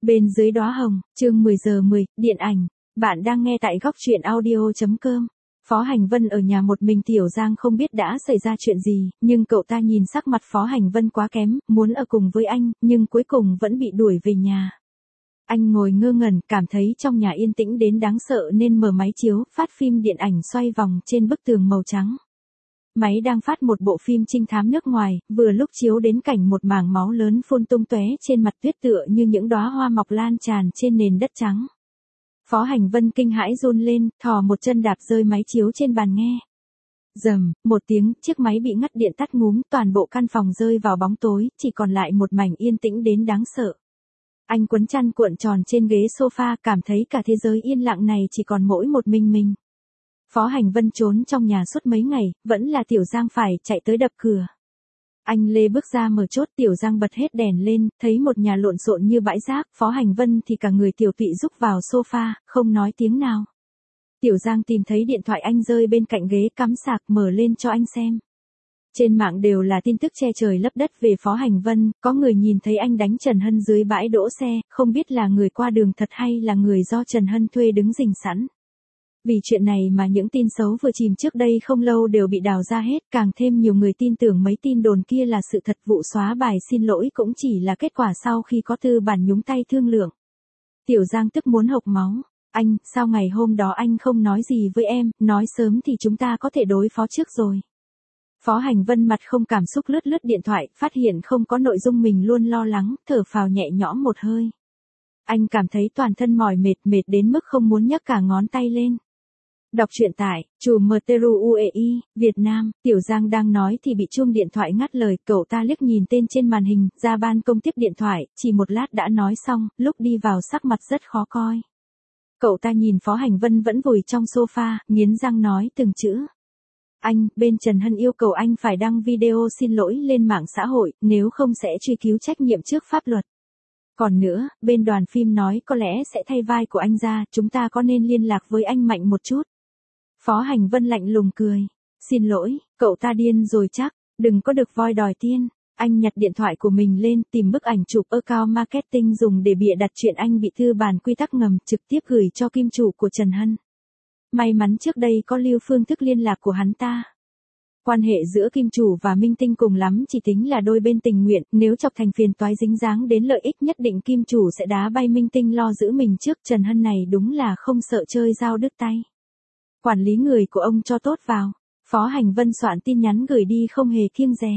Bên dưới đóa hồng, chương 10 giờ 10, điện ảnh. Bạn đang nghe tại góc truyện audio.com. Phó Hành Vân ở nhà một mình, Tiểu Giang không biết đã xảy ra chuyện gì, nhưng cậu ta nhìn sắc mặt Phó Hành Vân quá kém, muốn ở cùng với anh, nhưng cuối cùng vẫn bị đuổi về nhà. Anh ngồi ngơ ngẩn, cảm thấy trong nhà yên tĩnh đến đáng sợ nên mở máy chiếu, phát phim điện ảnh xoay vòng trên bức tường màu trắng. Máy đang phát một bộ phim trinh thám nước ngoài, vừa lúc chiếu đến cảnh một mảng máu lớn phun tung tóe trên mặt tuyết tựa như những đóa hoa mọc lan tràn trên nền đất trắng. Phó Hành Vân kinh hãi run lên, thò một chân đạp rơi máy chiếu trên bàn nghe. Rầm, một tiếng, chiếc máy bị ngắt điện tắt ngúm, toàn bộ căn phòng rơi vào bóng tối, chỉ còn lại một mảnh yên tĩnh đến đáng sợ. Anh quấn chăn cuộn tròn trên ghế sofa, cảm thấy cả thế giới yên lặng này chỉ còn mỗi một mình. Phó Hành Vân trốn trong nhà suốt mấy ngày, vẫn là Tiểu Giang phải chạy tới đập cửa. Anh lê bước ra mở chốt, Tiểu Giang bật hết đèn lên, thấy một nhà lộn xộn như bãi rác, Phó Hành Vân thì cả người tiểu tụy rúc vào sofa, không nói tiếng nào. Tiểu Giang tìm thấy điện thoại anh rơi bên cạnh ghế cắm sạc, mở lên cho anh xem. Trên mạng đều là tin tức che trời lấp đất về Phó Hành Vân, có người nhìn thấy anh đánh Trần Hân dưới bãi đỗ xe, không biết là người qua đường thật hay là người do Trần Hân thuê đứng rình sẵn. Vì chuyện này mà những tin xấu vừa chìm trước đây không lâu đều bị đào ra hết, càng thêm nhiều người tin tưởng mấy tin đồn kia là sự thật. Vụ xóa bài xin lỗi cũng chỉ là kết quả sau khi có tư bản nhúng tay thương lượng. Tiểu Giang tức muốn hộc máu. Anh, sao ngày hôm đó anh không nói gì với em, nói sớm thì chúng ta có thể đối phó trước rồi. Phó Hành Vân mặt không cảm xúc lướt điện thoại, phát hiện không có nội dung mình luôn lo lắng, thở phào nhẹ nhõm một hơi. Anh cảm thấy toàn thân mỏi mệt đến mức không muốn nhấc cả ngón tay lên. Đọc truyện tại @chuMTRUEI, Việt Nam. Tiểu Giang đang nói thì bị chuông điện thoại ngắt lời, cậu ta liếc nhìn tên trên màn hình, ra ban công tiếp điện thoại, chỉ một lát đã nói xong, lúc đi vào sắc mặt rất khó coi. Cậu ta nhìn Phó Hành Vân vẫn vùi trong sofa, nghiến răng nói từng chữ. Anh, bên Trần Hân yêu cầu anh phải đăng video xin lỗi lên mạng xã hội, nếu không sẽ truy cứu trách nhiệm trước pháp luật. Còn nữa, bên đoàn phim nói có lẽ sẽ thay vai của anh ra, chúng ta có nên liên lạc với anh Mạnh một chút. Phó Hành Vân lạnh lùng cười. Xin lỗi, cậu ta điên rồi chắc, đừng có được voi đòi tiên. Anh nhặt điện thoại của mình lên, tìm bức ảnh chụp account marketing dùng để bịa đặt chuyện anh bị tư bản quy tắc ngầm, trực tiếp gửi cho kim chủ của Trần Hân. May mắn trước đây có lưu phương thức liên lạc của hắn ta. Quan hệ giữa kim chủ và minh tinh cùng lắm chỉ tính là đôi bên tình nguyện, nếu chọc thành phiền toái dính dáng đến lợi ích nhất định kim chủ sẽ đá bay minh tinh lo giữ mình trước. Trần Hân này đúng là không sợ chơi dao đứt tay. Quản lý người của ông cho tốt vào. Phó Hành Vân soạn tin nhắn gửi đi không hề kiêng dè.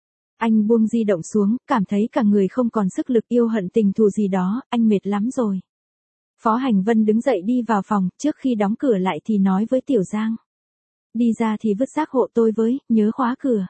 Anh buông di động xuống, cảm thấy cả người không còn sức lực, yêu hận tình thù gì đó, anh mệt lắm rồi. Phó Hành Vân đứng dậy đi vào phòng, trước khi đóng cửa lại thì nói với Tiểu Giang. Đi ra thì vứt rác hộ tôi với, nhớ khóa cửa.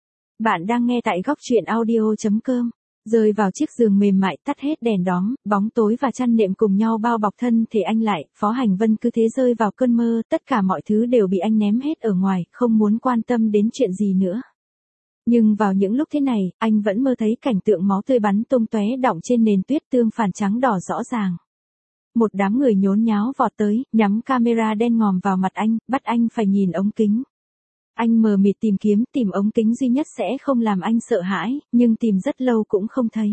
Bạn đang nghe tại góc truyện audio.com. Rơi vào chiếc giường mềm mại, tắt hết đèn đóm, bóng tối và chăn nệm cùng nhau bao bọc thân thể anh lại. Phó Hành Vân cứ thế rơi vào cơn mơ, tất cả mọi thứ đều bị anh ném hết ở ngoài, không muốn quan tâm đến chuyện gì nữa. Nhưng vào những lúc thế này, anh vẫn mơ thấy cảnh tượng máu tươi bắn tung tóe đọng trên nền tuyết tương phản trắng đỏ rõ ràng. Một đám người nhốn nháo vọt tới, nhắm camera đen ngòm vào mặt anh, bắt anh phải nhìn ống kính. Anh mờ mịt tìm ống kính duy nhất sẽ không làm anh sợ hãi, nhưng tìm rất lâu cũng không thấy.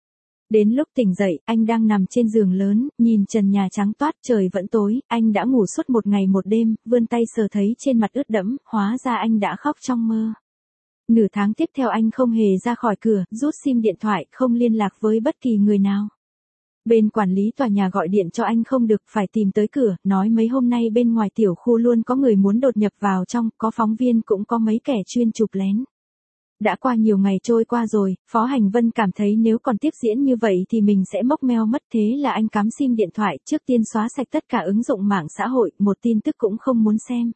Đến lúc tỉnh dậy, anh đang nằm trên giường lớn, nhìn trần nhà trắng toát, trời vẫn tối, anh đã ngủ suốt một ngày một đêm, vươn tay sờ thấy trên mặt ướt đẫm, hóa ra anh đã khóc trong mơ. Nửa tháng tiếp theo anh không hề ra khỏi cửa, rút sim điện thoại, không liên lạc với bất kỳ người nào. Bên quản lý tòa nhà gọi điện cho anh không được, phải tìm tới cửa, nói mấy hôm nay bên ngoài tiểu khu luôn có người muốn đột nhập vào trong, có phóng viên cũng có mấy kẻ chuyên chụp lén. Đã qua nhiều ngày trôi qua rồi, Phó Hành Vân cảm thấy nếu còn tiếp diễn như vậy thì mình sẽ mốc meo mất, thế là anh cắm sim điện thoại, trước tiên xóa sạch tất cả ứng dụng mạng xã hội, một tin tức cũng không muốn xem.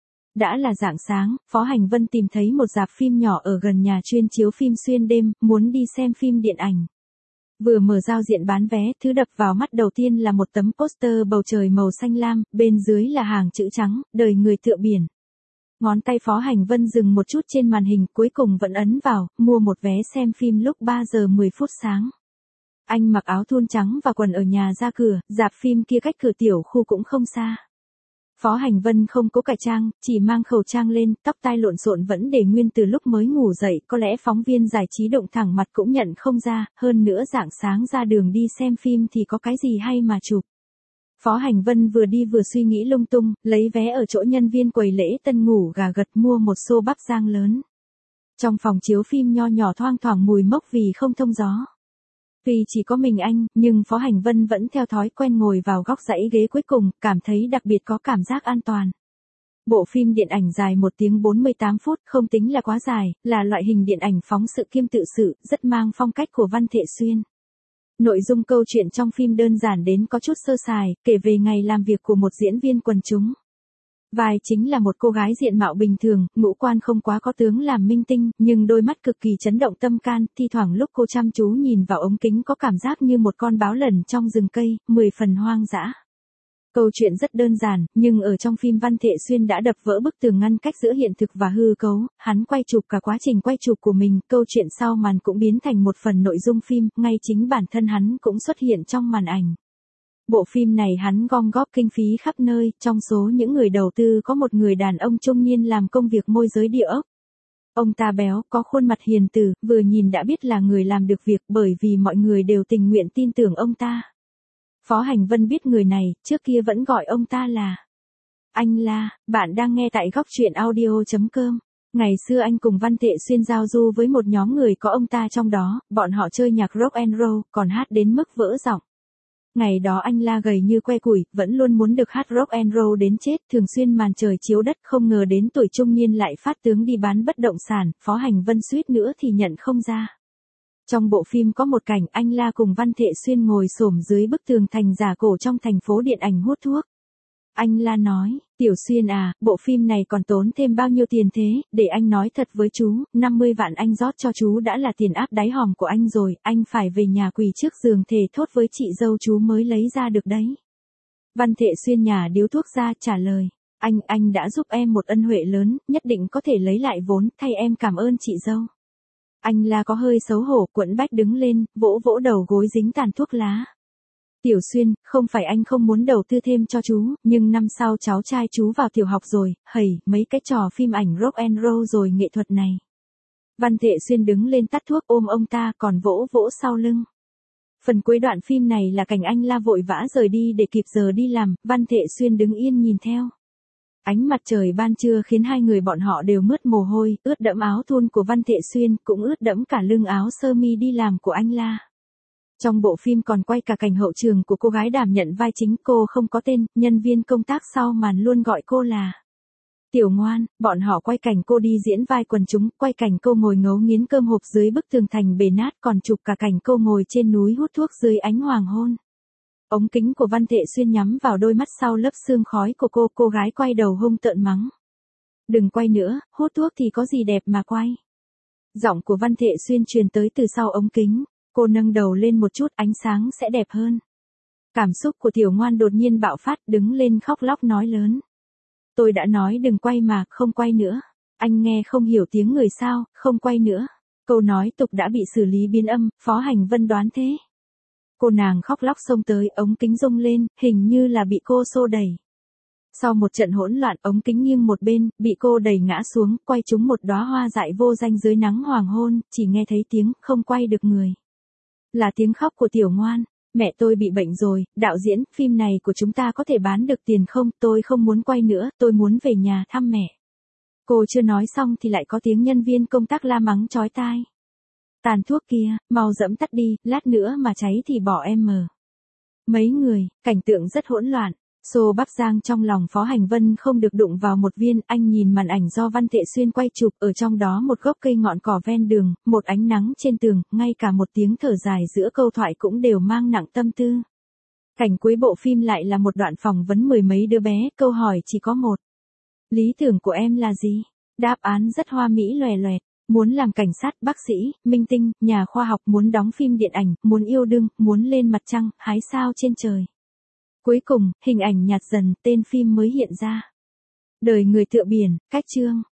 Đã là rạng sáng, Phó Hành Vân tìm thấy một rạp phim nhỏ ở gần nhà chuyên chiếu phim xuyên đêm, muốn đi xem phim điện ảnh. Vừa mở giao diện bán vé, thứ đập vào mắt đầu tiên là một tấm poster bầu trời màu xanh lam, bên dưới là hàng chữ trắng, đời người tựa biển. Ngón tay Phó Hành Vân dừng một chút trên màn hình, cuối cùng vẫn ấn vào, mua một vé xem phim lúc 3 giờ 10 phút sáng. Anh mặc áo thun trắng và quần ở nhà ra cửa, rạp phim kia cách cửa tiểu khu cũng không xa. Phó Hành Vân không cố cải trang, chỉ mang khẩu trang lên, tóc tai lộn xộn vẫn để nguyên từ lúc mới ngủ dậy, có lẽ phóng viên giải trí đụng thẳng mặt cũng nhận không ra, hơn nữa rạng sáng ra đường đi xem phim thì có cái gì hay mà chụp. Phó Hành Vân vừa đi vừa suy nghĩ lung tung, lấy vé ở chỗ nhân viên quầy lễ tân ngủ gà gật mua một xô bắp rang lớn. Trong phòng chiếu phim nho nhỏ thoang thoảng mùi mốc vì không thông gió. Tuy chỉ có mình anh, nhưng Phó Hành Vân vẫn theo thói quen ngồi vào góc dãy ghế cuối cùng, cảm thấy đặc biệt có cảm giác an toàn. Bộ phim điện ảnh dài 1 tiếng 48 phút, không tính là quá dài, là loại hình điện ảnh phóng sự kiêm tự sự, rất mang phong cách của Văn Thệ Xuyên. Nội dung câu chuyện trong phim đơn giản đến có chút sơ sài, kể về ngày làm việc của một diễn viên quần chúng. Vai chính là một cô gái diện mạo bình thường, ngũ quan không quá có tướng làm minh tinh, nhưng đôi mắt cực kỳ chấn động tâm can, thi thoảng lúc cô chăm chú nhìn vào ống kính có cảm giác như một con báo lẩn trong rừng cây, 10 phần hoang dã. Câu chuyện rất đơn giản, nhưng ở trong phim Văn Thệ Xuyên đã đập vỡ bức tường ngăn cách giữa hiện thực và hư cấu, hắn quay chụp cả quá trình quay chụp của mình, câu chuyện sau màn cũng biến thành một phần nội dung phim, ngay chính bản thân hắn cũng xuất hiện trong màn ảnh. Bộ phim này hắn gom góp kinh phí khắp nơi, trong số những người đầu tư có một người đàn ông trung niên làm công việc môi giới địa ốc. Ông ta béo, có khuôn mặt hiền từ, vừa nhìn đã biết là người làm được việc bởi vì mọi người đều tình nguyện tin tưởng ông ta. Phó Hành Vân biết người này, trước kia vẫn gọi ông ta là anh La. Bạn đang nghe tại góc truyện audio.com. Ngày xưa anh cùng Văn Thệ Xuyên giao du với một nhóm người có ông ta trong đó, bọn họ chơi nhạc rock and roll, còn hát đến mức vỡ giọng. Ngày đó anh La gầy như que củi, vẫn luôn muốn được hát rock and roll đến chết, thường xuyên màn trời chiếu đất, không ngờ đến tuổi trung niên lại phát tướng đi bán bất động sản, Phó Hành Vân suýt nữa thì nhận không ra. Trong bộ phim có một cảnh anh La cùng Văn Thệ Xuyên ngồi xổm dưới bức tường thành giả cổ trong thành phố điện ảnh hút thuốc. Anh La nói, Tiểu Xuyên à, bộ phim này còn tốn thêm bao nhiêu tiền thế, để anh nói thật với chú, 50 vạn anh rót cho chú đã là tiền áp đáy hòm của anh rồi, anh phải về nhà quỳ trước giường thề thốt với chị dâu chú mới lấy ra được đấy. Văn Thệ Xuyên nhả điếu thuốc ra trả lời, anh đã giúp em một ân huệ lớn, nhất định có thể lấy lại vốn, thay em cảm ơn chị dâu. Anh La có hơi xấu hổ, quẫn bách đứng lên, vỗ vỗ đầu gối dính tàn thuốc lá. Tiểu Xuyên, không phải anh không muốn đầu tư thêm cho chú, nhưng năm sau cháu trai chú vào tiểu học rồi, hầy, mấy cái trò phim ảnh rock and roll rồi nghệ thuật này. Văn Thệ Xuyên đứng lên tắt thuốc ôm ông ta còn vỗ vỗ sau lưng. Phần cuối đoạn phim này là cảnh anh La vội vã rời đi để kịp giờ đi làm, Văn Thệ Xuyên đứng yên nhìn theo. Ánh mặt trời ban trưa khiến hai người bọn họ đều mướt mồ hôi, ướt đẫm áo thun của Văn Thệ Xuyên, cũng ướt đẫm cả lưng áo sơ mi đi làm của anh La. Trong bộ phim còn quay cả cảnh hậu trường của cô gái đảm nhận vai chính, cô không có tên, nhân viên công tác sau màn luôn gọi cô là Tiểu Ngoan, bọn họ quay cảnh cô đi diễn vai quần chúng, quay cảnh cô ngồi ngấu nghiến cơm hộp dưới bức tường thành bể nát, còn chụp cả cảnh cô ngồi trên núi hút thuốc dưới ánh hoàng hôn. Ống kính của Văn Thệ Xuyên nhắm vào đôi mắt sau lớp sương khói của cô gái quay đầu hung tợn mắng. Đừng quay nữa, hút thuốc thì có gì đẹp mà quay. Giọng của Văn Thệ Xuyên truyền tới từ sau ống kính, cô nâng đầu lên một chút ánh sáng sẽ đẹp hơn. Cảm xúc của Tiểu Ngoan đột nhiên bạo phát, đứng lên khóc lóc nói lớn. Tôi đã nói đừng quay mà, không quay nữa. Anh nghe không hiểu tiếng người sao, không quay nữa. Câu nói tục đã bị xử lý biến âm, Phó Hành Vân đoán thế. Cô nàng khóc lóc xông tới, ống kính rung lên, hình như là bị cô xô đẩy. Sau một trận hỗn loạn, ống kính nghiêng một bên, bị cô đẩy ngã xuống, quay trúng một đóa hoa dại vô danh dưới nắng hoàng hôn, chỉ nghe thấy tiếng, không quay được người. Là tiếng khóc của Tiểu Ngoan. Mẹ tôi bị bệnh rồi, đạo diễn, phim này của chúng ta có thể bán được tiền không, tôi không muốn quay nữa, tôi muốn về nhà thăm mẹ. Cô chưa nói xong thì lại có tiếng nhân viên công tác la mắng chói tai. Tàn thuốc kia, mau dẫm tắt đi, lát nữa mà cháy thì bỏ em mờ. Mấy người, cảnh tượng rất hỗn loạn. Xô bắp rang trong lòng Phó Hành Vân không được đụng vào một viên, anh nhìn màn ảnh do Văn Thệ Xuyên quay chụp, ở trong đó một gốc cây ngọn cỏ ven đường, một ánh nắng trên tường, ngay cả một tiếng thở dài giữa câu thoại cũng đều mang nặng tâm tư. Cảnh cuối bộ phim lại là một đoạn phỏng vấn mười mấy đứa bé, câu hỏi chỉ có một. Lý tưởng của em là gì? Đáp án rất hoa mỹ loè loẹt. Muốn làm cảnh sát, bác sĩ, minh tinh, nhà khoa học, muốn đóng phim điện ảnh, muốn yêu đương, muốn lên mặt trăng, hái sao trên trời. Cuối cùng, hình ảnh nhạt dần, tên phim mới hiện ra. Đời người tựa biển, cách chương.